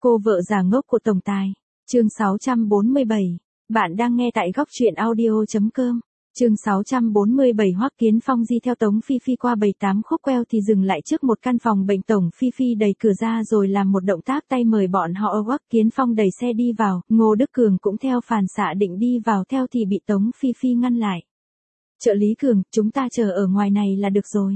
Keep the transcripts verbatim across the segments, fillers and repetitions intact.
Cô vợ già ngốc của tổng tài. Chương sáu trăm bốn mươi bảy. Bạn đang nghe tại góc truyện audio chấm com. Chương sáu trăm bốn mươi bảy. Hoắc Kiến Phong di theo Tống Phi Phi qua bảy tám khúc queo thì dừng lại trước một căn phòng bệnh. Tổng Phi Phi đẩy cửa ra rồi làm một động tác tay mời bọn họ. Hoắc Kiến Phong đẩy xe đi vào, Ngô Đức Cường cũng theo phản xạ định đi vào theo thì bị Tống Phi Phi ngăn lại. Trợ lý Cường, chúng ta chờ ở ngoài này là được rồi.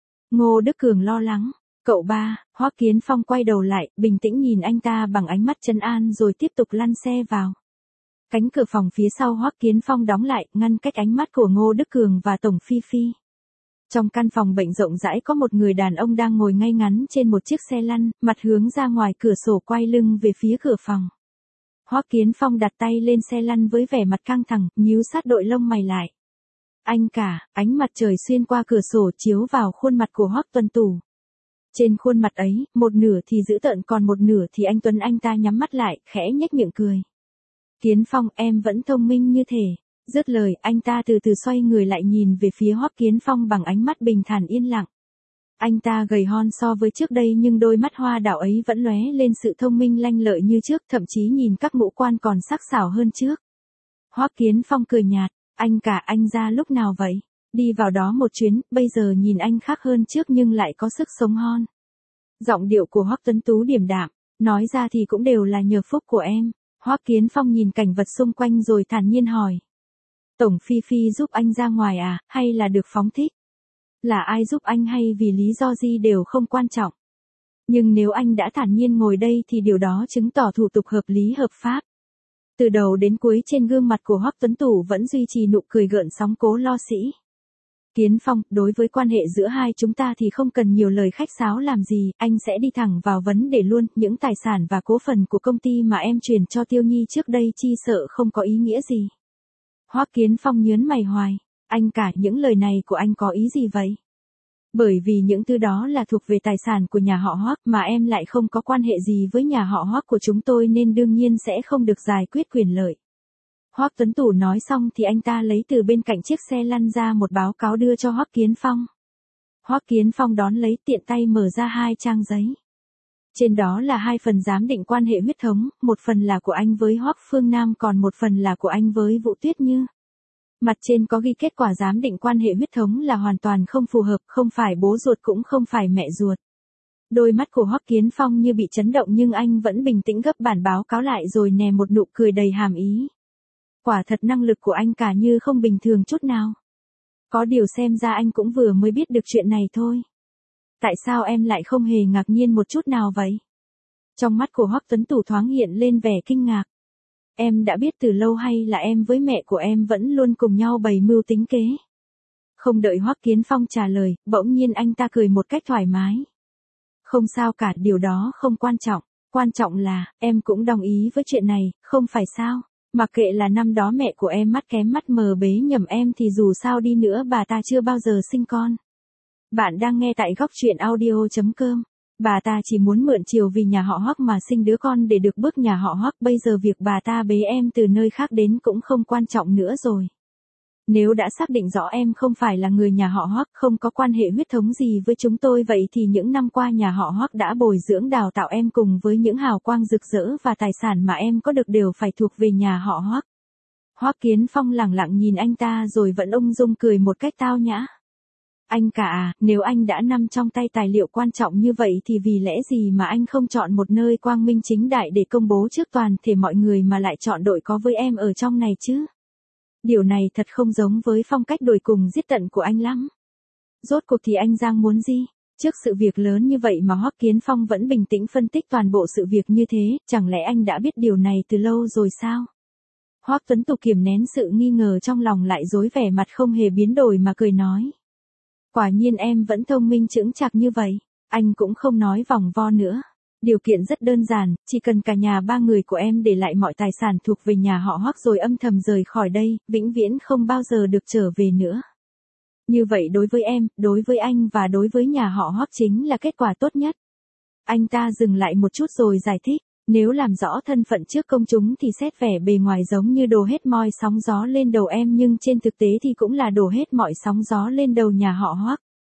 Ngô Đức Cường lo lắng. Cậu ba. Hoắc Kiến Phong quay đầu lại, bình tĩnh nhìn anh ta bằng ánh mắt trấn an rồi tiếp tục lăn xe vào. Cánh cửa phòng phía sau Hoắc Kiến Phong đóng lại, ngăn cách ánh mắt của Ngô Đức Cường và Tổng Phi Phi. Trong căn phòng bệnh rộng rãi có một người đàn ông đang ngồi ngay ngắn trên một chiếc xe lăn, mặt hướng ra ngoài cửa sổ quay lưng về phía cửa phòng. Hoắc Kiến Phong đặt tay lên xe lăn với vẻ mặt căng thẳng, nhíu sát đội lông mày lại. Anh cả, ánh mặt trời xuyên qua cửa sổ chiếu vào khuôn mặt của Hoắc Tuân Tủ. Trên khuôn mặt ấy, một nửa thì dữ tợn còn một nửa thì anh Tuấn anh ta nhắm mắt lại, khẽ nhếch miệng cười. Kiến Phong, em vẫn thông minh như thể. Dứt lời, anh ta từ từ xoay người lại nhìn về phía Hoắc Kiến Phong bằng ánh mắt bình thản yên lặng. Anh ta gầy hon so với trước đây nhưng đôi mắt hoa đào ấy vẫn lóe lên sự thông minh lanh lợi như trước, thậm chí nhìn các ngũ quan còn sắc sảo hơn trước. Hoắc Kiến Phong cười nhạt, anh cả anh ra lúc nào vậy? Đi vào đó một chuyến, bây giờ nhìn anh khác hơn trước nhưng lại có sức sống hon. Giọng điệu của Hoắc Tuấn Tú điềm đạm, nói ra thì cũng đều là nhờ phúc của em. Hoắc Kiến Phong nhìn cảnh vật xung quanh rồi thản nhiên hỏi. Tổng Phi Phi giúp anh ra ngoài à, hay là được phóng thích? Là ai giúp anh hay vì lý do gì đều không quan trọng. Nhưng nếu anh đã thản nhiên ngồi đây thì điều đó chứng tỏ thủ tục hợp lý hợp pháp. Từ đầu đến cuối trên gương mặt của Hoắc Tuấn Tú vẫn duy trì nụ cười gợn sóng cố lo sĩ. Kiến Phong, đối với quan hệ giữa hai chúng ta thì không cần nhiều lời khách sáo làm gì, anh sẽ đi thẳng vào vấn đề luôn, những tài sản và cố phần của công ty mà em chuyển cho Tiêu Nhi trước đây chi sợ không có ý nghĩa gì. Hoắc Kiến Phong nhớn mày hoài, anh cả những lời này của anh có ý gì vậy? Bởi vì những thứ đó là thuộc về tài sản của nhà họ Hoắc mà em lại không có quan hệ gì với nhà họ Hoắc của chúng tôi nên đương nhiên sẽ không được giải quyết quyền lợi. Hoắc Tuấn Tú nói xong thì anh ta lấy từ bên cạnh chiếc xe lăn ra một báo cáo đưa cho Hoắc Kiến Phong. Hoắc Kiến Phong đón lấy tiện tay mở ra hai trang giấy. Trên đó là hai phần giám định quan hệ huyết thống, một phần là của anh với Hoắc Phương Nam còn một phần là của anh với Vũ Tuyết Như. Mặt trên có ghi kết quả giám định quan hệ huyết thống là hoàn toàn không phù hợp, không phải bố ruột cũng không phải mẹ ruột. Đôi mắt của Hoắc Kiến Phong như bị chấn động nhưng anh vẫn bình tĩnh gấp bản báo cáo lại rồi nè một nụ cười đầy hàm ý. Quả thật năng lực của anh cả như không bình thường chút nào. Có điều xem ra anh cũng vừa mới biết được chuyện này thôi. Tại sao em lại không hề ngạc nhiên một chút nào vậy? Trong mắt của Hoắc Tuấn Tú thoáng hiện lên vẻ kinh ngạc. Em đã biết từ lâu hay là em với mẹ của em vẫn luôn cùng nhau bày mưu tính kế? Không đợi Hoắc Kiến Phong trả lời, bỗng nhiên anh ta cười một cách thoải mái. Không sao cả, điều đó không quan trọng. Quan trọng là, em cũng đồng ý với chuyện này, không phải sao? Mặc kệ là năm đó mẹ của em mắt kém mắt mờ bế nhầm em thì dù sao đi nữa bà ta chưa bao giờ sinh con. Bạn đang nghe tại góc truyện audio chấm com. Bà ta chỉ muốn mượn chiều vì nhà họ Hoắc mà sinh đứa con để được bước nhà họ Hoắc, bây giờ việc bà ta bế em từ nơi khác đến cũng không quan trọng nữa rồi. Nếu đã xác định rõ em không phải là người nhà họ Hoắc, không có quan hệ huyết thống gì với chúng tôi vậy thì những năm qua nhà họ Hoắc đã bồi dưỡng đào tạo em cùng với những hào quang rực rỡ và tài sản mà em có được đều phải thuộc về nhà họ Hoắc. Hoắc Kiến Phong lẳng lặng nhìn anh ta rồi vẫn ung dung cười một cách tao nhã. Anh cả à, nếu anh đã nắm trong tay tài liệu quan trọng như vậy thì vì lẽ gì mà anh không chọn một nơi quang minh chính đại để công bố trước toàn thể mọi người mà lại chọn đội có với em ở trong này chứ? Điều này thật không giống với phong cách đuổi cùng giết tận của anh lắm. Rốt cuộc thì anh Giang muốn gì? Trước sự việc lớn như vậy mà Hoắc Kiến Phong vẫn bình tĩnh phân tích toàn bộ sự việc như thế, chẳng lẽ anh đã biết điều này từ lâu rồi sao? Hoắc Tuấn Tú kiềm nén sự nghi ngờ trong lòng lại dối vẻ mặt không hề biến đổi mà cười nói. Quả nhiên em vẫn thông minh chững chạc như vậy, anh cũng không nói vòng vo nữa. Điều kiện rất đơn giản, chỉ cần cả nhà ba người của em để lại mọi tài sản thuộc về nhà họ Hoắc rồi âm thầm rời khỏi đây, vĩnh viễn không bao giờ được trở về nữa. Như vậy đối với em, đối với anh và đối với nhà họ Hoắc chính là kết quả tốt nhất. Anh ta dừng lại một chút rồi giải thích, nếu làm rõ thân phận trước công chúng thì xét vẻ bề ngoài giống như đổ hết mọi sóng gió lên đầu em nhưng trên thực tế thì cũng là đổ hết mọi sóng gió lên đầu nhà họ Hoắc.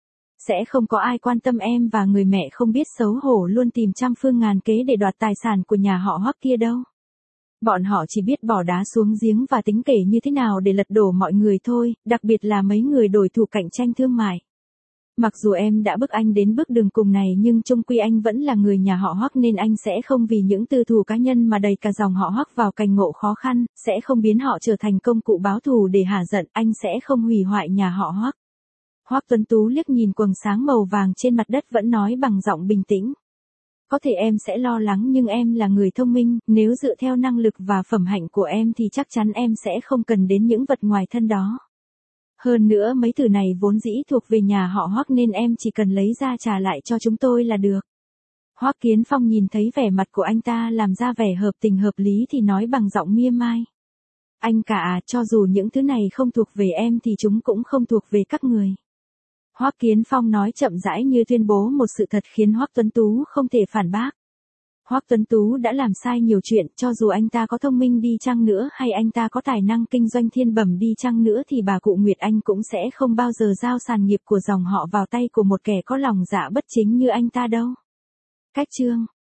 sẽ không có ai quan tâm em và người mẹ không biết xấu hổ luôn tìm trăm phương ngàn kế để đoạt tài sản của nhà họ Hoắc kia đâu. Bọn họ chỉ biết bỏ đá xuống giếng và tính kể như thế nào để lật đổ mọi người thôi, đặc biệt là mấy người đối thủ cạnh tranh thương mại. Mặc dù em đã bức anh đến bước đường cùng này nhưng chung quy anh vẫn là người nhà họ Hoắc nên anh sẽ không vì những tư thù cá nhân mà đẩy cả dòng họ Hoắc vào cảnh ngộ khó khăn, sẽ không biến họ trở thành công cụ báo thù để hả giận, anh sẽ không hủy hoại nhà họ Hoắc. Hoắc Tuấn Tú liếc nhìn quầng sáng màu vàng trên mặt đất vẫn nói bằng giọng bình tĩnh. Có thể em sẽ lo lắng nhưng em là người thông minh, nếu dựa theo năng lực và phẩm hạnh của em thì chắc chắn em sẽ không cần đến những vật ngoài thân đó. Hơn nữa mấy từ này vốn dĩ thuộc về nhà họ Hoắc nên em chỉ cần lấy ra trả lại cho chúng tôi là được. Hoắc Kiến Phong nhìn thấy vẻ mặt của anh ta làm ra vẻ hợp tình hợp lý thì nói bằng giọng mỉa mai. Anh cả à, cho dù những thứ này không thuộc về em thì chúng cũng không thuộc về các người. Hoắc Kiến Phong nói chậm rãi như tuyên bố một sự thật khiến Hoắc Tuấn Tú không thể phản bác. Hoắc Tuấn Tú đã làm sai nhiều chuyện, cho dù anh ta có thông minh đi chăng nữa hay anh ta có tài năng kinh doanh thiên bẩm đi chăng nữa thì bà cụ Nguyệt Anh cũng sẽ không bao giờ giao sản nghiệp của dòng họ vào tay của một kẻ có lòng dạ bất chính như anh ta đâu. Cách chương